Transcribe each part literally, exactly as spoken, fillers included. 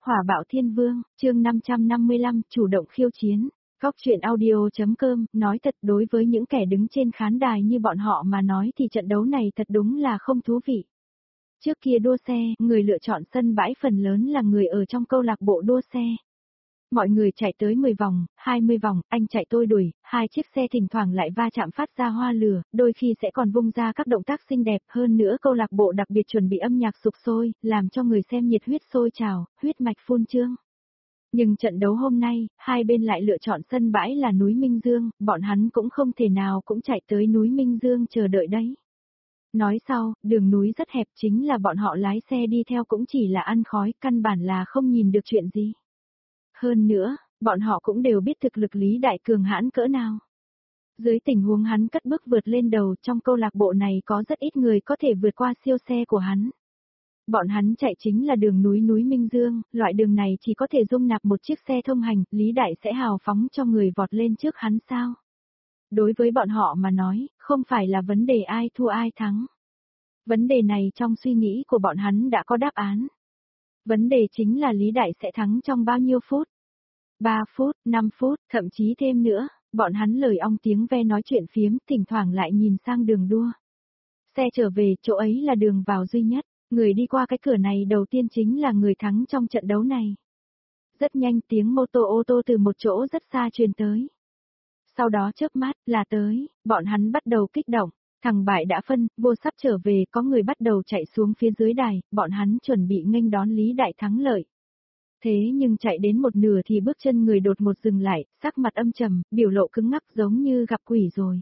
Hỏa bạo thiên vương, chương năm trăm năm mươi lăm, chủ động khiêu chiến. Góc truyện audio.com, nói thật đối với những kẻ đứng trên khán đài như bọn họ mà nói thì trận đấu này thật đúng là không thú vị. Trước kia đua xe, người lựa chọn sân bãi phần lớn là người ở trong câu lạc bộ đua xe. Mọi người chạy tới mười vòng, hai mươi vòng, anh chạy tôi đuổi, hai chiếc xe thỉnh thoảng lại va chạm phát ra hoa lửa, đôi khi sẽ còn vung ra các động tác xinh đẹp, hơn nữa câu lạc bộ đặc biệt chuẩn bị âm nhạc sục sôi, làm cho người xem nhiệt huyết sôi trào, huyết mạch phun trương. Nhưng trận đấu hôm nay, hai bên lại lựa chọn sân bãi là núi Minh Dương, bọn hắn cũng không thể nào cũng chạy tới núi Minh Dương chờ đợi đấy. Nói sau, đường núi rất hẹp, chính là bọn họ lái xe đi theo cũng chỉ là ăn khói, căn bản là không nhìn được chuyện gì. Hơn nữa, bọn họ cũng đều biết thực lực Lý Đại cường hãn cỡ nào. Dưới tình huống hắn cất bước vượt lên đầu, trong câu lạc bộ này có rất ít người có thể vượt qua siêu xe của hắn. Bọn hắn chạy chính là đường núi núi Minh Dương, loại đường này chỉ có thể dung nạp một chiếc xe thông hành, Lý Đại sẽ hào phóng cho người vọt lên trước hắn sao? Đối với bọn họ mà nói, không phải là vấn đề ai thua ai thắng. Vấn đề này trong suy nghĩ của bọn hắn đã có đáp án. Vấn đề chính là Lý Đại sẽ thắng trong bao nhiêu phút? ba phút, năm phút, thậm chí thêm nữa, bọn hắn lời ong tiếng ve nói chuyện phiếm, thỉnh thoảng lại nhìn sang đường đua. Xe trở về, chỗ ấy là đường vào duy nhất, người đi qua cái cửa này đầu tiên chính là người thắng trong trận đấu này. Rất nhanh tiếng mô tô ô tô từ một chỗ rất xa truyền tới. Sau đó chớp mắt là tới, bọn hắn bắt đầu kích động. Thằng bại đã phân, vô sắp trở về, có người bắt đầu chạy xuống phía dưới đài, bọn hắn chuẩn bị nghênh đón Lý Đại thắng lợi. Thế nhưng chạy đến một nửa thì bước chân người đột một dừng lại, sắc mặt âm trầm, biểu lộ cứng ngắc giống như gặp quỷ rồi.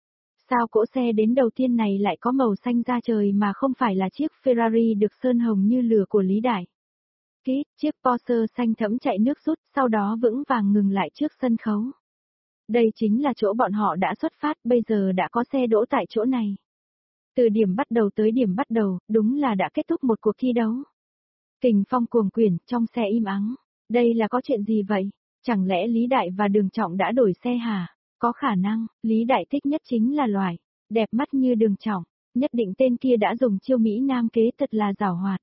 Sao cỗ xe đến đầu tiên này lại có màu xanh da trời mà không phải là chiếc Ferrari được sơn hồng như lửa của Lý Đại? Kít, chiếc Porsche xanh thẫm chạy nước rút, sau đó vững vàng ngừng lại trước sân khấu. Đây chính là chỗ bọn họ đã xuất phát, bây giờ đã có xe đỗ tại chỗ này. Từ điểm bắt đầu tới điểm bắt đầu, đúng là đã kết thúc một cuộc thi đấu. Kình phong cuồng quyển, trong xe im ắng. Đây là có chuyện gì vậy? Chẳng lẽ Lý Đại và Đường Trọng đã đổi xe hả? Có khả năng, Lý Đại thích nhất chính là loài đẹp mắt như Đường Trọng. Nhất định tên kia đã dùng chiêu Mỹ Nam kế thật là giảo hoạt.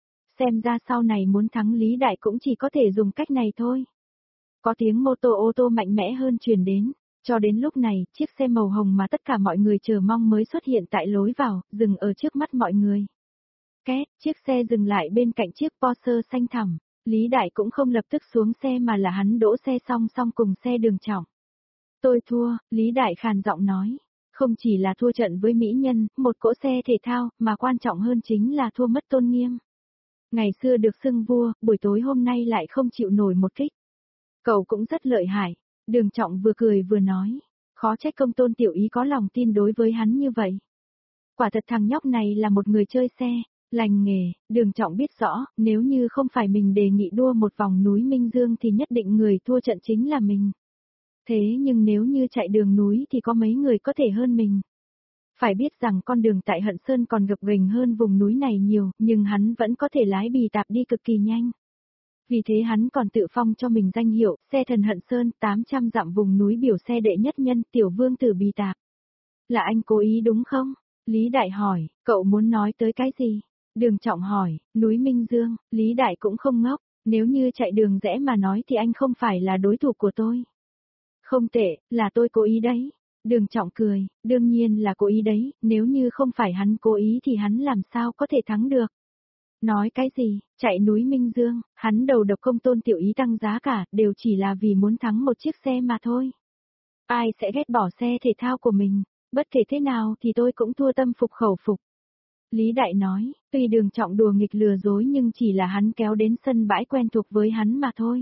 Xem ra sau này muốn thắng Lý Đại cũng chỉ có thể dùng cách này thôi. Có tiếng mô tô ô tô mạnh mẽ hơn truyền đến. Cho đến lúc này, chiếc xe màu hồng mà tất cả mọi người chờ mong mới xuất hiện tại lối vào, dừng ở trước mắt mọi người. Két, chiếc xe dừng lại bên cạnh chiếc Porsche xanh thẳm. Lý Đại cũng không lập tức xuống xe mà là hắn đỗ xe song song cùng xe Đường Trọng. Tôi thua, Lý Đại khàn giọng nói. Không chỉ là thua trận với mỹ nhân, một cỗ xe thể thao, mà quan trọng hơn chính là thua mất tôn nghiêm. Ngày xưa được xưng vua, buổi tối hôm nay lại không chịu nổi một kích. Cậu cũng rất lợi hại. Đường Trọng vừa cười vừa nói. Khó trách Công Tôn Tiểu Ý có lòng tin đối với hắn như vậy. Quả thật thằng nhóc này là một người chơi xe. Lành nghề, Đường Trọng biết rõ, nếu như không phải mình đề nghị đua một vòng núi Minh Dương thì nhất định người thua trận chính là mình. Thế nhưng nếu như chạy đường núi thì có mấy người có thể hơn mình. Phải biết rằng con đường tại Hận Sơn còn gập ghềnh hơn vùng núi này nhiều, nhưng hắn vẫn có thể lái bì tạp đi cực kỳ nhanh. Vì thế hắn còn tự phong cho mình danh hiệu, xe thần Hận Sơn, tám trăm dặm vùng núi biểu xe đệ nhất nhân, tiểu vương tử bì tạp. Là anh cố ý đúng không? Lý Đại hỏi, cậu muốn nói tới cái gì? Đường Trọng hỏi, núi Minh Dương, Lý Đại cũng không ngốc, nếu như chạy đường rẽ mà nói thì anh không phải là đối thủ của tôi. Không tệ, là tôi cố ý đấy. Đường Trọng cười, đương nhiên là cố ý đấy, nếu như không phải hắn cố ý thì hắn làm sao có thể thắng được. Nói cái gì, chạy núi Minh Dương, hắn đầu độc Công Tôn Tiểu Ý tăng giá cả, đều chỉ là vì muốn thắng một chiếc xe mà thôi. Ai sẽ ghét bỏ xe thể thao của mình, bất kể thế nào thì tôi cũng thua tâm phục khẩu phục. Lý Đại nói, tuy Đường Trọng đùa nghịch lừa dối nhưng chỉ là hắn kéo đến sân bãi quen thuộc với hắn mà thôi.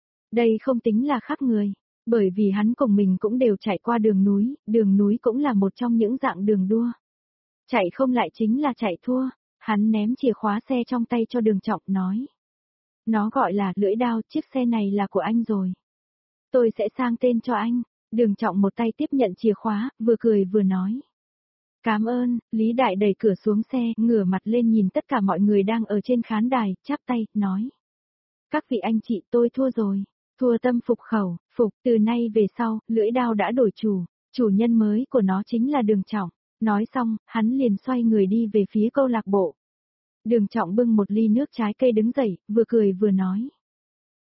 Đây không tính là khác người, bởi vì hắn cùng mình cũng đều chạy qua đường núi, đường núi cũng là một trong những dạng đường đua. Chạy không lại chính là chạy thua, hắn ném chìa khóa xe trong tay cho Đường Trọng nói. Nó gọi là lưỡi đao, chiếc xe này là của anh rồi. Tôi sẽ sang tên cho anh. Đường Trọng một tay tiếp nhận chìa khóa, vừa cười vừa nói. Cảm ơn, Lý Đại đẩy cửa xuống xe, ngửa mặt lên nhìn tất cả mọi người đang ở trên khán đài, chắp tay, nói. Các vị anh chị tôi thua rồi, thua tâm phục khẩu, phục, từ nay về sau, lưỡi đao đã đổi chủ, chủ nhân mới của nó chính là Đường Trọng. Nói xong, hắn liền xoay người đi về phía câu lạc bộ. Đường Trọng bưng một ly nước trái cây đứng dậy, vừa cười vừa nói.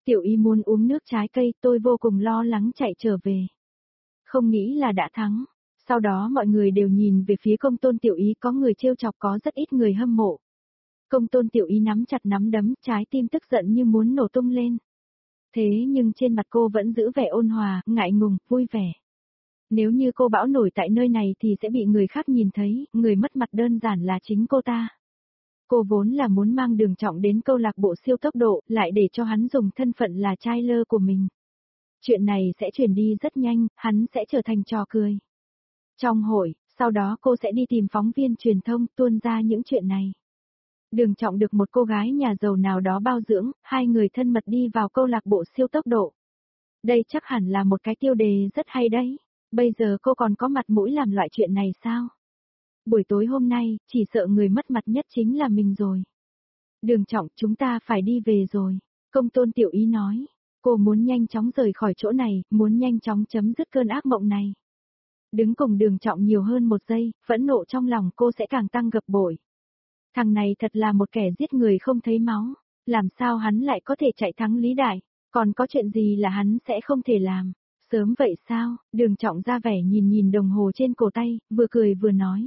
Tiểu Y muốn uống nước trái cây, tôi vô cùng lo lắng chạy trở về. Không nghĩ là đã thắng. Sau đó mọi người đều nhìn về phía Công Tôn Tiểu Y, có người trêu chọc, có rất ít người hâm mộ. Công Tôn Tiểu Y nắm chặt nắm đấm, trái tim tức giận như muốn nổ tung lên. Thế nhưng trên mặt cô vẫn giữ vẻ ôn hòa, ngại ngùng, vui vẻ. Nếu như cô bão nổi tại nơi này thì sẽ bị người khác nhìn thấy, người mất mặt đơn giản là chính cô ta. Cô vốn là muốn mang Đường Trọng đến câu lạc bộ siêu tốc độ, lại để cho hắn dùng thân phận là trai lơ của mình. Chuyện này sẽ truyền đi rất nhanh, hắn sẽ trở thành trò cười. Trong hội, sau đó cô sẽ đi tìm phóng viên truyền thông tuôn ra những chuyện này. Đường Trọng được một cô gái nhà giàu nào đó bao dưỡng, hai người thân mật đi vào câu lạc bộ siêu tốc độ. Đây chắc hẳn là một cái tiêu đề rất hay đấy. Bây giờ cô còn có mặt mũi làm loại chuyện này sao? Buổi tối hôm nay, chỉ sợ người mất mặt nhất chính là mình rồi. Đường Trọng, chúng ta phải đi về rồi. Công Tôn Tiểu Y nói. Cô muốn nhanh chóng rời khỏi chỗ này, muốn nhanh chóng chấm dứt cơn ác mộng này. Đứng cùng Đường Trọng nhiều hơn một giây, phẫn nộ trong lòng cô sẽ càng tăng gấp bội. Thằng này thật là một kẻ giết người không thấy máu. Làm sao hắn lại có thể chạy thắng Lý Đại? Còn có chuyện gì là hắn sẽ không thể làm? Sớm vậy sao? Đường Trọng ra vẻ nhìn nhìn đồng hồ trên cổ tay, vừa cười vừa nói.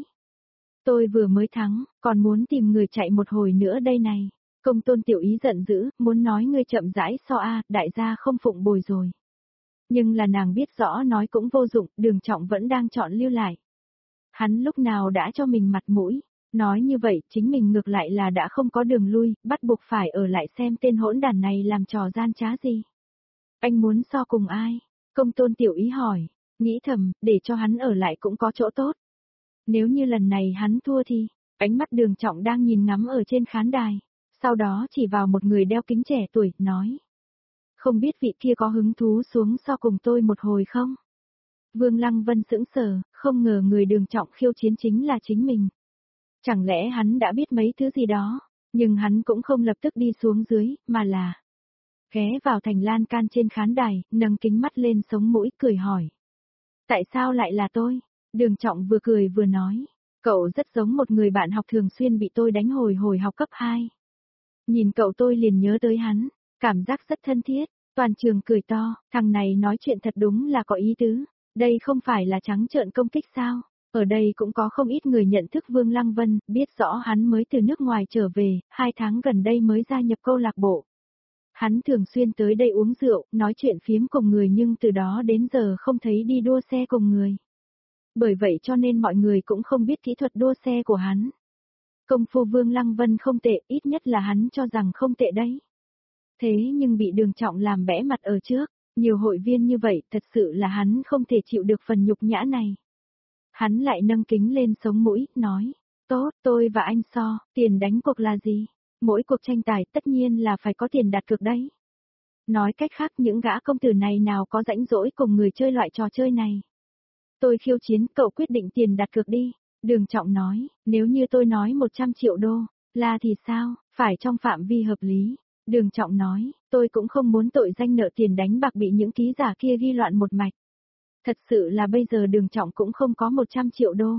Tôi vừa mới thắng, còn muốn tìm người chạy một hồi nữa đây này. Công Tôn Tiểu Y giận dữ, muốn nói ngươi chậm rãi so a, đại gia không phụng bồi rồi. Nhưng là nàng biết rõ nói cũng vô dụng, Đường Trọng vẫn đang chọn lưu lại. Hắn lúc nào đã cho mình mặt mũi, nói như vậy chính mình ngược lại là đã không có đường lui, bắt buộc phải ở lại xem tên hỗn đàn này làm trò gian trá gì. Anh muốn so cùng ai? Công Tôn Tiểu Y hỏi, nghĩ thầm, để cho hắn ở lại cũng có chỗ tốt. Nếu như lần này hắn thua thì, ánh mắt Đường Trọng đang nhìn ngắm ở trên khán đài, sau đó chỉ vào một người đeo kính trẻ tuổi, nói. Không biết vị kia có hứng thú xuống so cùng tôi một hồi không? Vương Lăng Vân sững sờ, không ngờ người Đường Trọng khiêu chiến chính là chính mình. Chẳng lẽ hắn đã biết mấy thứ gì đó, nhưng hắn cũng không lập tức đi xuống dưới, mà là ghé vào thành lan can trên khán đài, nâng kính mắt lên sống mũi, cười hỏi. Tại sao lại là tôi? Đường Trọng vừa cười vừa nói. Cậu rất giống một người bạn học thường xuyên bị tôi đánh hồi hồi học cấp hai. Nhìn cậu tôi liền nhớ tới hắn, cảm giác rất thân thiết, toàn trường cười to, thằng này nói chuyện thật đúng là có ý tứ. Đây không phải là trắng trợn công kích sao? Ở đây cũng có không ít người nhận thức Vương Lăng Vân, biết rõ hắn mới từ nước ngoài trở về, hai tháng gần đây mới gia nhập câu lạc bộ. Hắn thường xuyên tới đây uống rượu, nói chuyện phiếm cùng người nhưng từ đó đến giờ không thấy đi đua xe cùng người. Bởi vậy cho nên mọi người cũng không biết kỹ thuật đua xe của hắn. Công phu Vương Lăng Vân không tệ, ít nhất là hắn cho rằng không tệ đấy. Thế nhưng bị Đường Trọng làm bẽ mặt ở trước, nhiều hội viên như vậy, thật sự là hắn không thể chịu được phần nhục nhã này. Hắn lại nâng kính lên sống mũi, nói, tốt, tôi và anh so, tiền đánh cuộc là gì? Mỗi cuộc tranh tài tất nhiên là phải có tiền đặt cược đấy. Nói cách khác những gã công tử này nào có rãnh rỗi cùng người chơi loại trò chơi này. Tôi khiêu chiến, cậu quyết định tiền đặt cược đi. Đường Trọng nói, nếu như tôi nói một trăm triệu đô, là thì sao, phải trong phạm vi hợp lý. Đường Trọng nói, tôi cũng không muốn tội danh nợ tiền đánh bạc bị những ký giả kia ghi loạn một mạch. Thật sự là bây giờ Đường Trọng cũng không có một trăm triệu đô.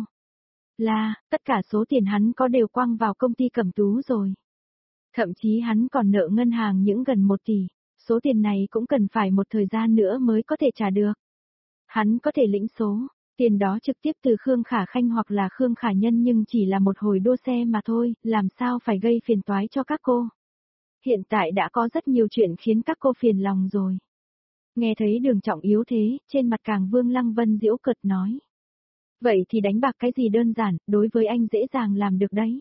Là, tất cả số tiền hắn có đều quăng vào công ty Cẩm Tú rồi. Thậm chí hắn còn nợ ngân hàng những gần một tỷ, số tiền này cũng cần phải một thời gian nữa mới có thể trả được. Hắn có thể lĩnh số, tiền đó trực tiếp từ Khương Khả Khanh hoặc là Khương Khả Nhân nhưng chỉ là một hồi đua xe mà thôi, làm sao phải gây phiền toái cho các cô. Hiện tại đã có rất nhiều chuyện khiến các cô phiền lòng rồi. Nghe thấy Đường Trọng yếu thế, trên mặt càng Vương Lăng Vân giễu cợt nói. Vậy thì đánh bạc cái gì đơn giản, đối với anh dễ dàng làm được đấy.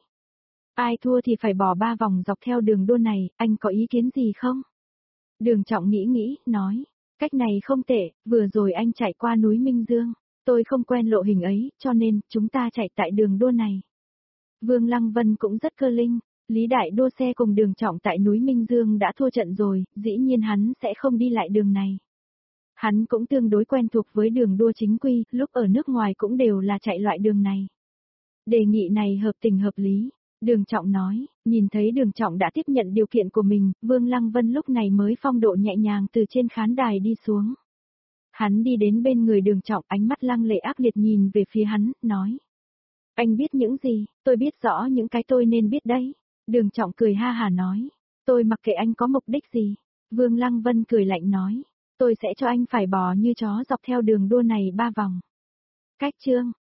Ai thua thì phải bỏ ba vòng dọc theo đường đua này, anh có ý kiến gì không? Đường Trọng nghĩ nghĩ, nói. Cách này không tệ, vừa rồi anh chạy qua núi Minh Dương. Tôi không quen lộ hình ấy, cho nên, chúng ta chạy tại đường đua này. Vương Lăng Vân cũng rất cơ linh. Lý Đại đua xe cùng Đường Trọng tại núi Minh Dương đã thua trận rồi, dĩ nhiên hắn sẽ không đi lại đường này. Hắn cũng tương đối quen thuộc với đường đua chính quy, lúc ở nước ngoài cũng đều là chạy loại đường này. Đề nghị này hợp tình hợp lý. Đường Trọng nói, nhìn thấy Đường Trọng đã tiếp nhận điều kiện của mình, Vương Lăng Vân lúc này mới phong độ nhẹ nhàng từ trên khán đài đi xuống. Hắn đi đến bên người Đường Trọng, ánh mắt lăng lệ ác liệt nhìn về phía hắn, nói. Anh biết những gì, tôi biết rõ những cái tôi nên biết đấy. Đường Trọng cười ha hà nói, tôi mặc kệ anh có mục đích gì. Vương Lăng Vân cười lạnh nói, tôi sẽ cho anh phải bò như chó dọc theo đường đua này ba vòng. Cách chương